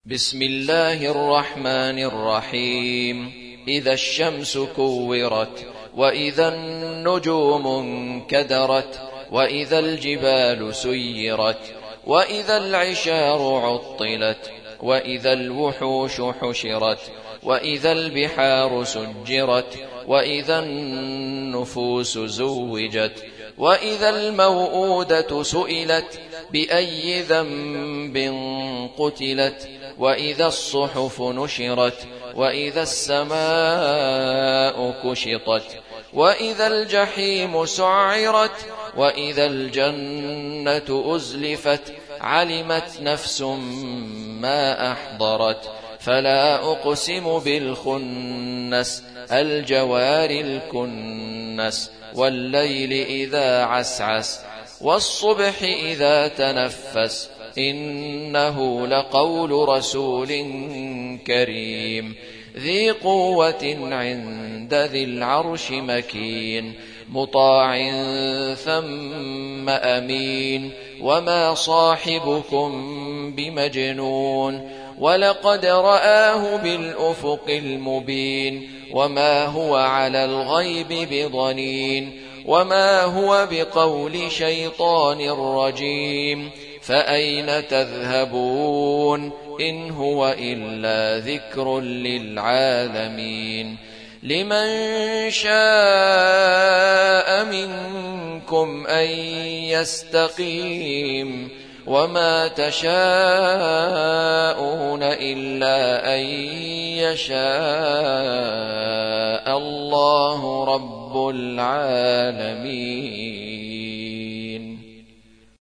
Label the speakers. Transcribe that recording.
Speaker 1: بسم الله الرحمن الرحيم. إذا الشمس كورت، وإذا النجوم انكدرت، وإذا الجبال سيرت، وإذا العشار عطلت، وإذا الوحوش حشرت، وإذا البحار سجرت، وإذا النفوس زوجت، وإذا الموءودة سئلت بأي ذنب قتلت، وإذا الصحف نشرت، وإذا السماء كشطت، وإذا الجحيم سعرت، وإذا الجنة أزلفت، علمت نفس ما أحضرت. فلا أقسم بالخنس، الجوار الكنس، والليل إذا عسعس، والصبح إذا تنفس، إنه لقول رسول كريم ذي قوة عند ذي العرش مكين، مطاع ثم أمين. وما صاحبكم بمجنون، ولقد رآه بالأفق المبين، وما هو على الغيب بضنين، وما هو بقول شيطان رجيم. فأين تذهبون؟ إن هو إلا ذكر للعالمين. لمن شاء منكم أن يستقيم، وما تشاءون إلا أن يشاء الله رب العالمين.